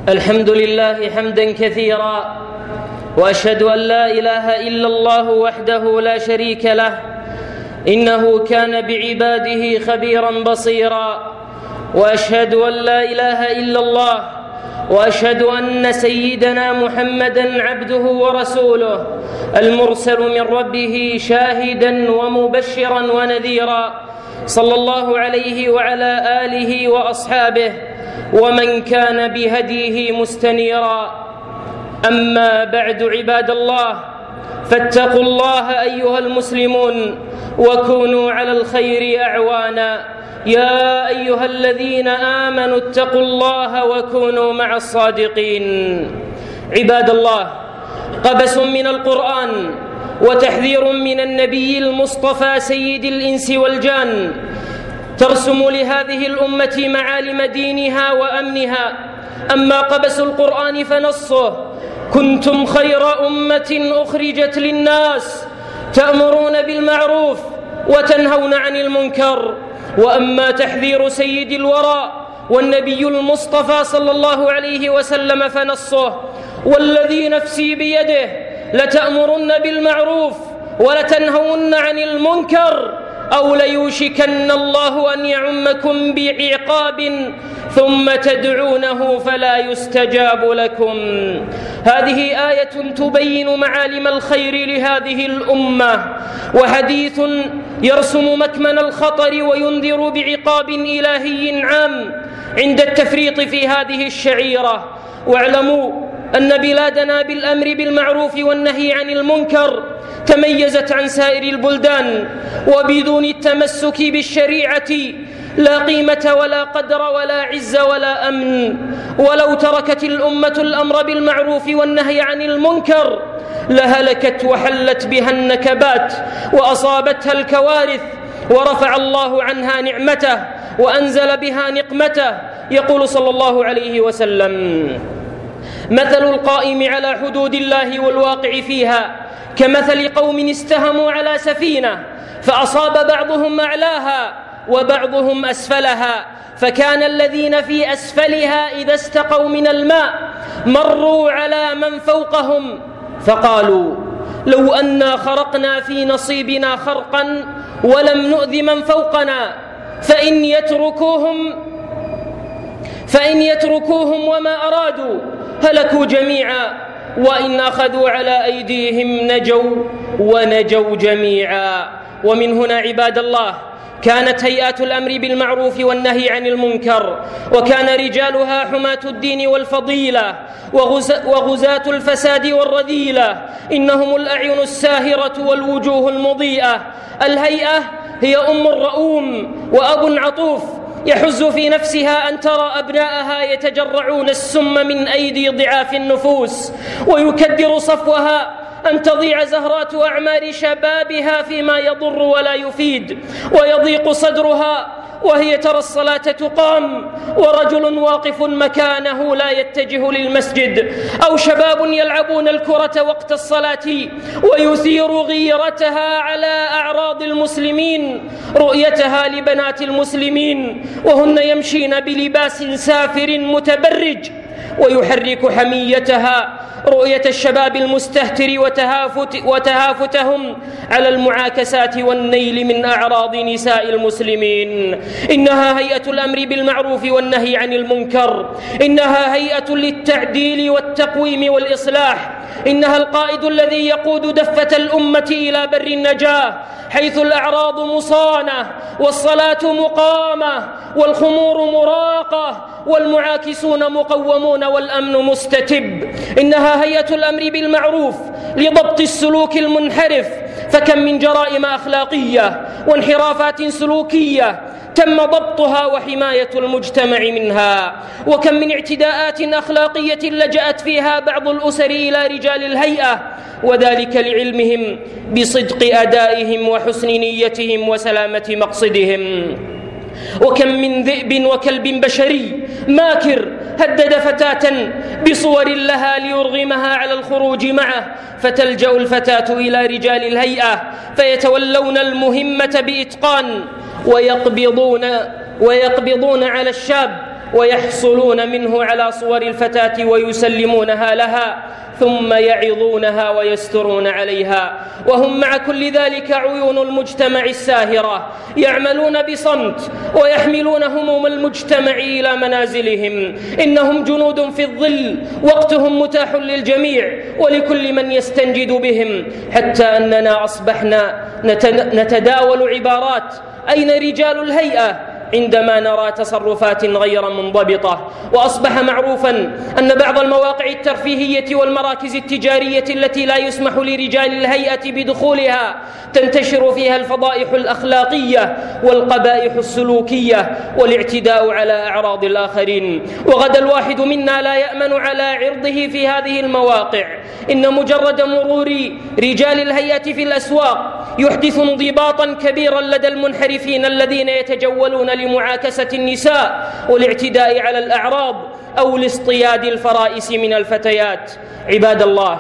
الحمد لله حمدا كثيرا، وأشهد أن لا إله إلا الله وحده لا شريك له، إنه كان بعباده خبيرا بصيرا. وأشهد أن لا إله إلا الله، وأشهد أن سيدنا محمدا عبده ورسوله المرسل من ربه شاهدا ومبشرا ونذيرا، صلى الله عليه وعلى آله وأصحابه ومن كان بهديه مستنيرا. أما بعد، عباد الله، فاتقوا الله أيها المسلمون وكونوا على الخير أعوانا. يا أيها الذين آمنوا اتقوا الله وكونوا مع الصادقين. عباد الله، قبس من القرآن وتحذير من النبي المصطفى سيد الإنس والجان ترسم لهذه الأمة معالم دينها وأمنها. أما قبس القرآن فنصه: كنتم خير أمة أخرجت للناس تأمرون بالمعروف وتنهون عن المنكر. وأما تحذير سيد الورى والنبي المصطفى صلى الله عليه وسلم فنصه: والذي نفسي بيده لتأمرن بالمعروف ولتنهون عن المنكر، أو ليوشكن الله أن يعمكم بعقاب ثم تدعونه فلا يستجاب لكم. هذه آية تبين معالم الخير لهذه الأمة، وحديث يرسم مكمن الخطر وينذر بعقاب إلهي عام عند التفريط في هذه الشعيرة. واعلموا أن بلادنا بالأمر بالمعروف والنهي عن المنكر تميزت عن سائر البلدان، وبدون التمسك بالشريعة لا قيمة ولا قدر ولا عز ولا أمن. ولو تركت الأمة الأمر بالمعروف والنهي عن المنكر لهلكت وحلت بها النكبات وأصابتها الكوارث، ورفع الله عنها نعمته وأنزل بها نقمته. يقول صلى الله عليه وسلم: مثل القائم على حدود الله والواقع فيها كمثل قوم استهموا على سفينة فأصاب بعضهم أعلاها وبعضهم أسفلها، فكان الذين في أسفلها إذا استقوا من الماء مروا على من فوقهم فقالوا: لو أنا خرقنا في نصيبنا خرقا ولم نؤذ من فوقنا، فإن يتركوهم وما أرادوا هلكوا جميعا، وإن أخذوا على أيديهم نجوا ونجوا جميعا. ومن هنا عباد الله كانت هيئات الأمر بالمعروف والنهي عن المنكر، وكان رجالها حماة الدين والفضيلة وغزاة الفساد والرذيلة، إنهم الأعين الساهرة والوجوه المضيئة. الهيئة هي أم رؤوم وأب عطوف يحز في نفسها أن ترى أبناءها يتجرعون السم من أيدي ضعاف النفوس، ويكدر صفوها أن تضيع زهرات أعمار شبابها فيما يضر ولا يفيد، ويضيق صدرها وهي ترى الصلاة تقام ورجل واقف مكانه لا يتجه للمسجد، أو شباب يلعبون الكرة وقت الصلاة ويثير غيرتها على أعراض المسلمين رؤيتها لبنات المسلمين وهن يمشين بلباس سافر متبرج، ويحرك حميتها رؤية الشباب المستهتر وتهافتهم على المعاكسات والنيل من أعراض نساء المسلمين. إنها هيئة الأمر بالمعروف والنهي عن المنكر، إنها هيئة للتعديل والتقويم والإصلاح، إنها القائد الذي يقود دفة الأمة إلى بر النجاة، حيث الأعراض مصانة والصلاة مقامة والخمور مراقة والمعاكسون مقومون والأمن مستتب. إنها هيئة الأمر بالمعروف لضبط السلوك المنحرف، فكم من جرائم أخلاقية وانحرافات سلوكية تم ضبطها وحماية المجتمع منها، وكم من اعتداءات أخلاقية لجأت فيها بعض الأسر إلى رجال الهيئة، وذلك لعلمهم بصدق أدائهم وحسن نيتهم وسلامة مقصدهم. وكم من ذئب وكلب بشري ماكر هدد فتاة بصور لها ليرغمها على الخروج معه، فتلجأ الفتاة إلى رجال الهيئة فيتولون المهمة بإتقان ويقبضون على الشاب ويحصلون منه على صور الفتاة ويسلمونها لها ثم يعظونها ويسترون عليها، وهم مع كل ذلك عيون المجتمع الساهرة، يعملون بصمت ويحملون هموم المجتمع إلى منازلهم. إنهم جنود في الظل، وقتهم متاح للجميع ولكل من يستنجد بهم، حتى أننا أصبحنا نتداول عبارات أين رجال الهيئة عندما نرى تصرفات غير منضبطة. وأصبح معروفا أن بعض المواقع الترفيهية والمراكز التجارية التي لا يسمح لرجال الهيئة بدخولها تنتشر فيها الفضائح الأخلاقية والقبائح السلوكية والاعتداء على أعراض الآخرين، وغدا الواحد منا لا يأمن على عرضه في هذه المواقع. إن مجرد مرور رجال الهيئة في الأسواق يحدث انضباطا كبيرا لدى المنحرفين الذين يتجولون لمعاكسة النساء والاعتداء على الأعراض أو لاصطياد الفرائس من الفتيات. عباد الله،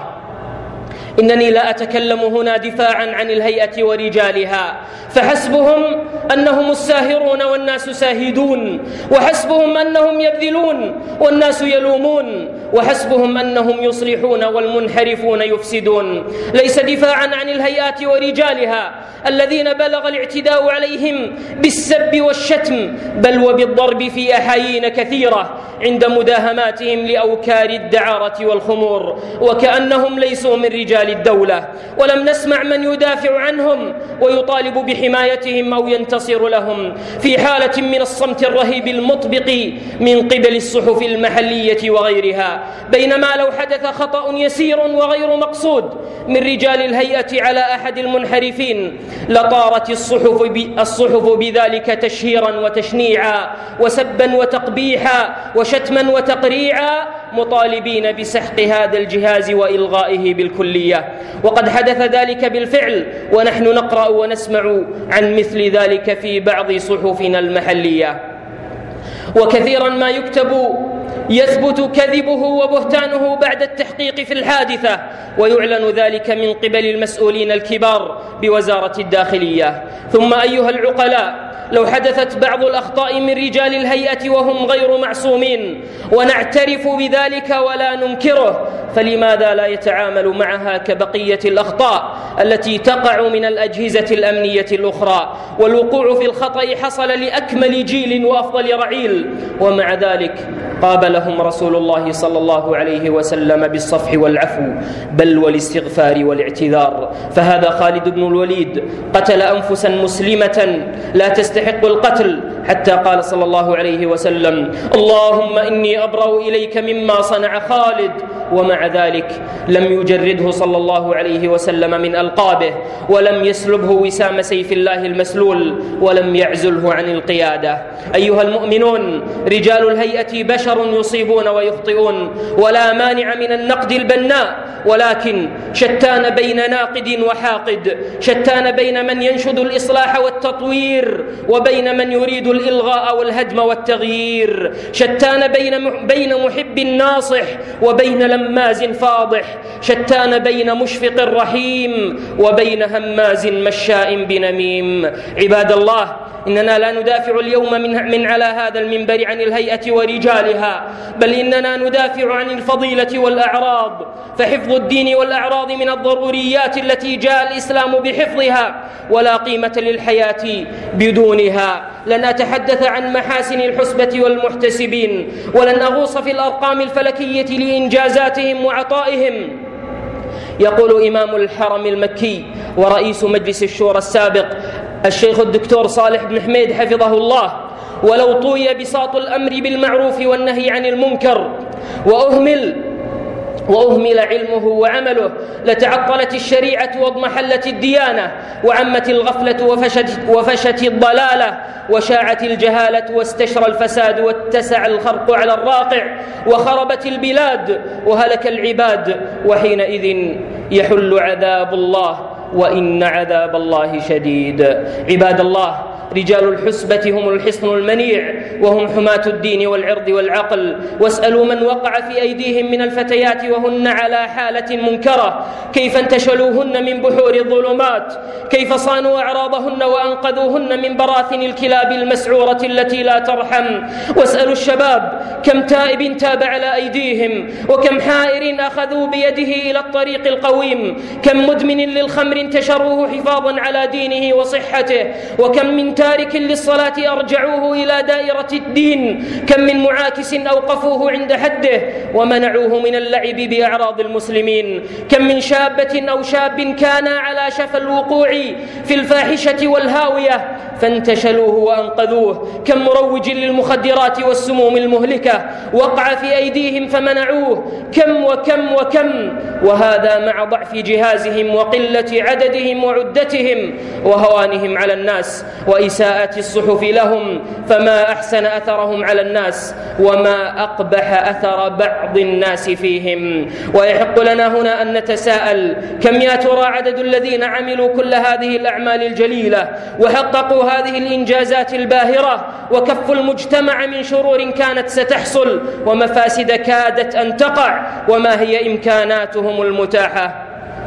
إنني لا أتكلم هنا دفاعا عن الهيئة ورجالها، فحسبهم أنهم الساهرون والناس ساهدون، وحسبهم أنهم يبذلون والناس يلومون، وحسبهم أنهم يصلحون والمنحرفون يفسدون. ليس دفاعا عن الهيئات ورجالها الذين بلغ الاعتداء عليهم بالسب والشتم، بل وبالضرب في أحايين كثيرة عند مداهماتهم لأوكار الدعارة والخمور، وكأنهم ليسوا من رجال الدولة، ولم نسمع من يدافع عنهم ويطالب بحمايتهم أو ينتصر لهم، في حالة من الصمت الرهيب المطبق من قبل الصحف المحلية وغيرها. بينما لو حدث خطأ يسير وغير مقصود من رجال الهيئة على أحد المنحرفين لطارت الصحف بذلك تشهيرا وتشنيعا وسبا وتقبيحا وشتما وتقريعا، مطالبين بسحق هذا الجهاز وإلغائه بالكلية. وقد حدث ذلك بالفعل، ونحن نقرأ ونسمع عن مثل ذلك في بعض صحفنا المحلية. وكثيرا ما يكتب يثبت كذبه وبهتانه بعد التحقيق في الحادثة، ويعلن ذلك من قبل المسؤولين الكبار بوزارة الداخلية. ثم أيها العقلاء، لو حدثت بعض الأخطاء من رجال الهيئة وهم غير معصومين ونعترف بذلك ولا ننكره، فلماذا لا يتعامل معها كبقية الأخطاء التي تقع من الأجهزة الأمنية الأخرى؟ والوقوع في الخطأ حصل لأكمل جيل وأفضل رعيل، ومع ذلك قابلهم رسول الله صلى الله عليه وسلم بالصفح والعفو، بل والاستغفار والاعتذار. فهذا خالد بن الوليد قتل أنفسا مسلمة لا تستحق القتل، حتى قال صلى الله عليه وسلم: اللهم إني أبرأ إليك مما صنع خالد. ومع ذلك لم يجرده صلى الله عليه وسلم من ألقابه، ولم يسلبه وسام سيف الله المسلول، ولم يعزله عن القيادة. أيها المؤمنون، رجال الهيئة بشر يصيبون ويخطئون، ولا مانع من النقد البناء، ولكن شتان بين ناقد وحاقد، شتان بين من ينشد الإصلاح والتطوير وبين من يريد الإلغاء والهدم والتغيير، شتان بين محب ناصح وبين لماز فاضح، شتان بين مشفق رحيم وبين هماز مشاء بنميم. عباد الله، إننا لا ندافع اليوم من على هذا المنبر عن الهيئة ورجالها، بل إننا ندافع عن الفضيلة والأعراض، فحفظ الدين والأعراض من الضروريات التي جاء الإسلام بحفظها، ولا قيمة للحياة بدونها. لن أتحدث عن محاسن الحسبة والمحتسبين، ولن أغوص في الأرقام الفلكية لإنجازاتهم وعطائهم. يقول إمام الحرم المكي ورئيس مجلس الشورى السابق الشيخ الدكتور صالح بن حميد حفظه الله: ولو طوي بساط الأمر بالمعروف والنهي عن المنكر وأهمل علمه وعمله لتعطلت الشريعة واضمحلت الديانة، وعمت الغفلة وفشت الضلالة، وشاعت الجهالة واستشرى الفساد، واتسع الخرق على الراقع، وخربت البلاد وهلك العباد، وحينئذ يحل عذاب الله، وإن عذاب الله شديد. عباد الله، رجال الحسبة هم الحصن المنيع، وهم حماة الدين والعرض والعقل. واسألوا من وقع في أيديهم من الفتيات وهن على حالة منكرة كيف انتشلوهن من بحور الظلمات، كيف صانوا أعراضهن وأنقذوهن من براثن الكلاب المسعورة التي لا ترحم. واسألوا الشباب كم تائب تاب على أيديهم، وكم حائر أخذوا بيده إلى الطريق القويم، كم مدمن للخمر انتشروه حفاظا على دينه وصحته، وكم من تارك للصلاة أرجعوه إلى دائرة الدين، كم من معاكس أوقفوه عند حده ومنعوه من اللعب بأعراض المسلمين، كم من شابة أو شاب كان على شفا الوقوع في الفاحشة والهاوية فانتشلوه وأنقذوه، كم مروج للمخدرات والسموم المهلكة وقع في أيديهم فمنعوه، كم وكم وكم. وهذا مع ضعف جهازهم وقلة عددهم وعدتهم وهوانهم على الناس وإساءة الصحف لهم، فما أحسن أثرهم على الناس وما أقبح أثر بعض الناس فيهم. ويحق لنا هنا أن نتساءل كم يا ترى عدد الذين عملوا كل هذه الأعمال الجليلة وحققوا هذه الإنجازات الباهرة وكفوا المجتمع من شرور كانت ستحصل ومفاسد كادت أن تقع، وما هي إمكاناتهم المتاحة؟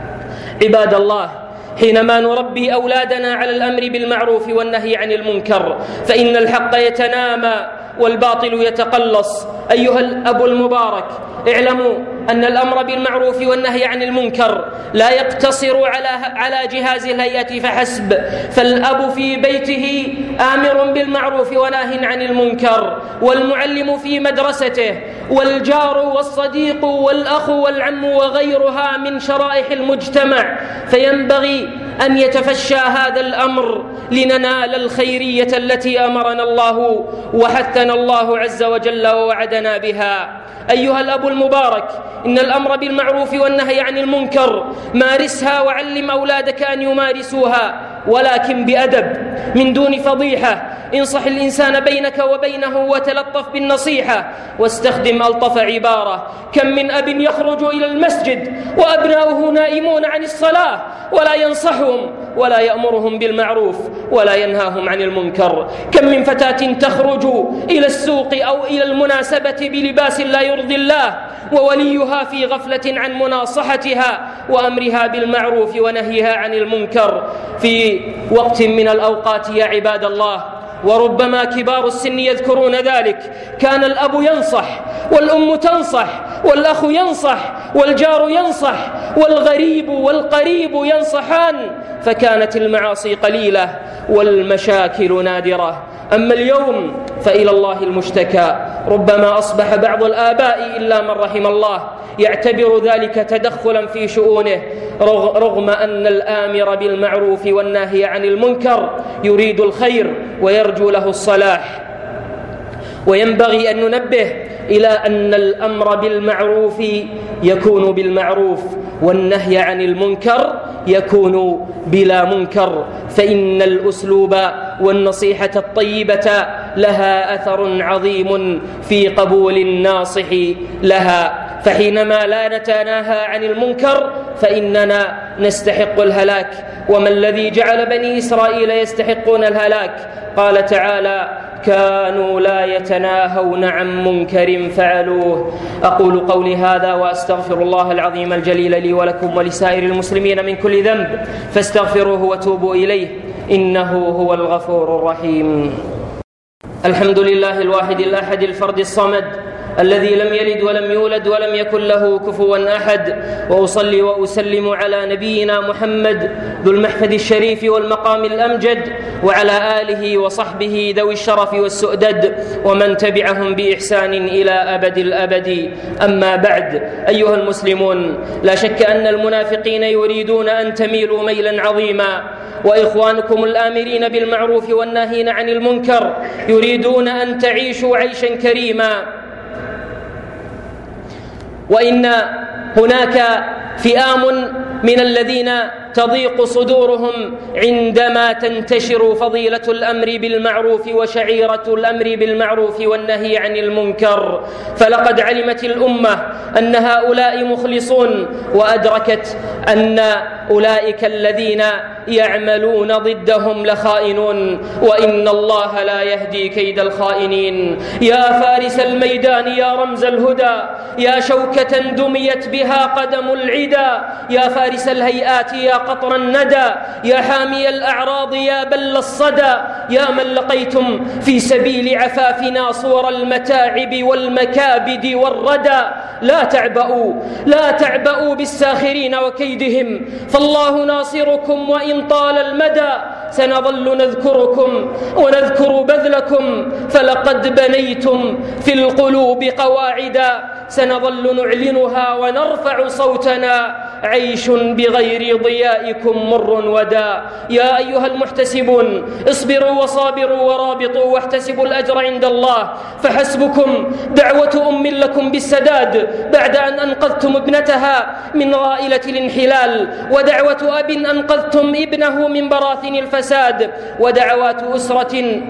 عباد الله، حينما نربي أولادنا على الأمر بالمعروف والنهي عن المنكر فإن الحق يتنامى والباطل يتقلص. أيها الأب المبارك، اعلموا أن الأمر بالمعروف والنهي عن المنكر لا يقتصر على جهاز الهيئة فحسب، فالأب في بيته آمر بالمعروف وناه عن المنكر، والمعلم في مدرسته، والجار والصديق والأخ والعم وغيرها من شرائح المجتمع، فينبغي أن يتفشى هذا الأمر لننال الخيرية التي أمرنا الله وحثنا الله عز وجل ووعدنا بها. أيها الأب المبارك، إن الأمر بالمعروف والنهي عن المنكر مارسها وعلم أولادك أن يمارسوها، ولكن بأدب من دون فضيحة. انصح الإنسان بينك وبينه وتلطف بالنصيحة واستخدم ألطف عبارة. كم من أب يخرج إلى المسجد وأبناؤه نائمون عن الصلاة ولا ينصحهم ولا يأمرهم بالمعروف ولا ينهاهم عن المنكر. كم من فتاة تخرج إلى السوق أو إلى المناسبة بلباس لا يرضي الله ووليها في غفلة عن مناصحتها وأمرها بالمعروف ونهيها عن المنكر في وقت من الأوقات يا عباد الله، وربما كبار السن يذكرون ذلك. كان الأب ينصح والأم تنصح والأخ ينصح والجار ينصح والغريب والقريب ينصحان، فكانت المعاصي قليلة والمشاكل نادرة. أما اليوم فإلى الله المشتكى. ربما أصبح بعض الآباء إلا من رحم الله يعتبر ذلك تدخلا في شؤونه، رغم أن الآمر بالمعروف والناهي عن المنكر يريد الخير ويرجو له الصلاح. وينبغي أن ننبه إلى أن الأمر بالمعروف يكون بالمعروف والنهي عن المنكر يكون بلا منكر، فإن الأسلوب والنصيحة الطيبة لها أثر عظيم في قبول الناصح لها. فحينما لا نتناهى عن المنكر فإننا نستحق الهلاك. وما الذي جعل بني إسرائيل يستحقون الهلاك؟ قال تعالى: كانوا لا يتناهون عن منكر فعلوه. أقول قولي هذا وأستغفر الله العظيم الجليل لي ولكم ولسائر المسلمين من كل ذنب، فاستغفروه وتوبوا إليه إنه هو الغفور الرحيم. الحمد لله الواحد الأحد الفرد الصمد الذي لم يلد ولم يولد ولم يكن له كفوا أحد، وأصلي وأسلم على نبينا محمد ذو المحفد الشريف والمقام الأمجد وعلى آله وصحبه ذوي الشرف والسؤدد ومن تبعهم بإحسان إلى أبد الأبد. أما بعد، أيها المسلمون، لا شك أن المنافقين يريدون أن تميلوا ميلا عظيما، وإخوانكم الآمرين بالمعروف والناهين عن المنكر يريدون أن تعيشوا عيشا كريما. وإن هناك فئام من الذين تضيق صدورهم عندما تنتشر فضيلة الأمر بالمعروف وشعيرة الأمر بالمعروف والنهي عن المنكر. فلقد علمت الأمة أن هؤلاء مخلصون، وأدركت أن أولئك الذين يعملون ضدهم لخائنون، وإن الله لا يهدي كيد الخائنين. يا فارس الميدان، يا رمز الهدى، يا شوكة دميت بها قدم العدا، يا فارس الهيئات، يا قطر الندى، يا حامي الأعراض، يا بل الصدى، يا من لقيتم في سبيل عفافنا صور المتاعب والمكابد والردى. لا تعبأوا بالساخرين وكيدهم، فالله ناصركم وإن طال المدى. سنظل نذكركم ونذكر بذلكم، فلقد بنيتم في القلوب قواعدا، سنظل نعلنها ونرفع صوتنا، عيش بغير ضيائكم مر ودا. يا أيها المحتسبون، اصبروا وصابروا ورابطوا واحتسبوا الأجر عند الله، فحسبكم دعوة أم لكم بالسداد بعد أن أنقذتم ابنتها من غائلة الانحلال، ودعوة أب أنقذتم ابنه من براثن الفساد، ودعوات أسرة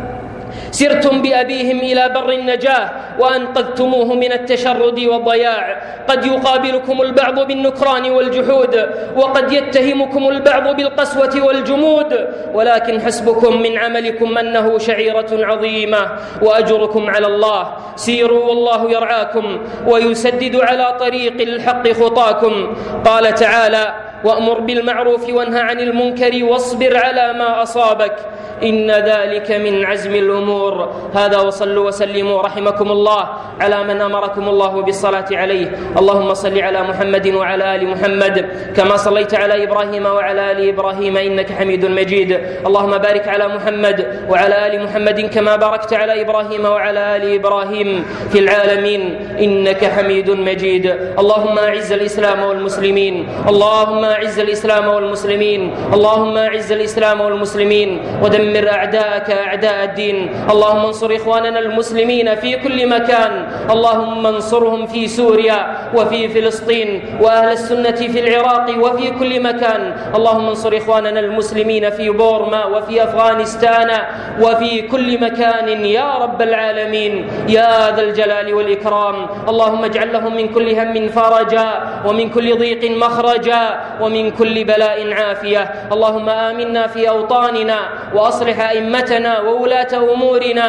سرتم بأبيهم إلى بر النجاة وأنقذتموه من التشرد والضياع. قد يقابلكم البعض بالنكران والجحود، وقد يتهمكم البعض بالقسوة والجمود، ولكن حسبكم من عملكم أنه شعيرة عظيمة وأجركم على الله. سيروا والله يرعاكم ويسدد على طريق الحق خطاكم. قال تعالى: وأمر بالمعروف وانهى عن المنكر واصبر على ما أصابك، إن ذلك من عزم الأمور. هذا، وصلوا وسلموا رحمكم الله على من أمركم الله بالصلاة عليه. اللهم صل على محمد وعلى آل محمد كما صليت على إبراهيم وعلى آل إبراهيم إنك حميد مجيد. اللهم بارك على محمد وعلى آل محمد كما باركت على إبراهيم وعلى آل إبراهيم في العالمين إنك حميد مجيد. اللهم أعز الإسلام والمسلمين، اللهم أعز الإسلام والمسلمين، اللهم أعز الإسلام والمسلمين، ودمر أعداءك أعداء الدين. اللهم انصر إخواننا المسلمين في كل مكان، اللهم انصرهم في سوريا وفي فلسطين، وأهل السنة في العراق وفي كل مكان. اللهم انصر إخواننا المسلمين في بورما وفي أفغانستان وفي كل مكان يا رب العالمين يا ذا الجلال والإكرام. اللهم اجعل لهم من كل هم فرجا، ومن كل ضيق مخرجا، ومن كل بلاء عافية. اللهم آمنا في أوطاننا وأصلح أئمتنا وولاة أمورنا،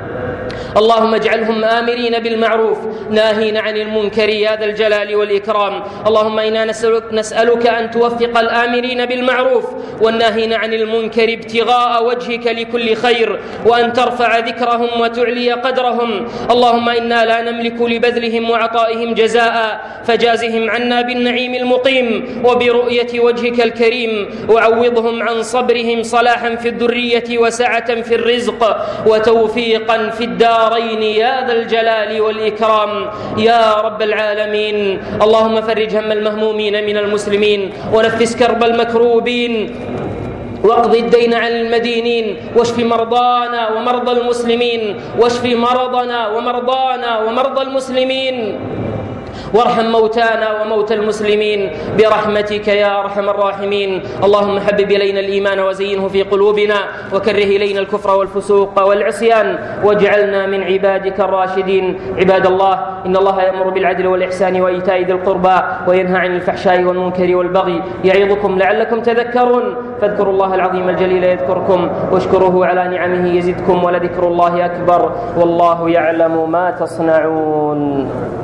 اللهم اجعلهم آمرين بالمعروف ناهين عن المنكر يا ذا الجلال والإكرام. اللهم إنا نسألك أن توفق الآمرين بالمعروف والناهين عن المنكر ابتغاء وجهك لكل خير، وأن ترفع ذكرهم وتعلي قدرهم. اللهم إنا لا نملك لبذلهم وعطائهم جزاء، فجازهم عنا بالنعيم المقيم وبرؤية وجهك الكريم، وعوضهم عن صبرهم صلاحا في الذرية وسعة في الرزق وتوفيقا في الدارين يا ذا الجلال والإكرام يا رب العالمين. اللهم فرج هم المهمومين من المسلمين، ونفس كرب المكروبين، واقض الدين عن المدينين، واشف مرضانا ومرضى المسلمين، واشف مرضنا ومرضانا ومرضى المسلمين، وارحم موتانا وموتى المسلمين برحمتك يا أرحم الراحمين. اللهم حبب إلينا الإيمان وزينه في قلوبنا، وكره إلينا الكفر والفسوق والعصيان، واجعلنا من عبادك الراشدين. عباد الله، إن الله يأمر بالعدل والإحسان وإيتاء ذي القربى وينهى عن الفحشاء والمنكر والبغي يعظكم لعلكم تذكرون. فاذكروا الله العظيم الجليل يذكركم، واشكروه على نعمه يزدكم، ولذكر الله أكبر، والله يعلم ما تصنعون.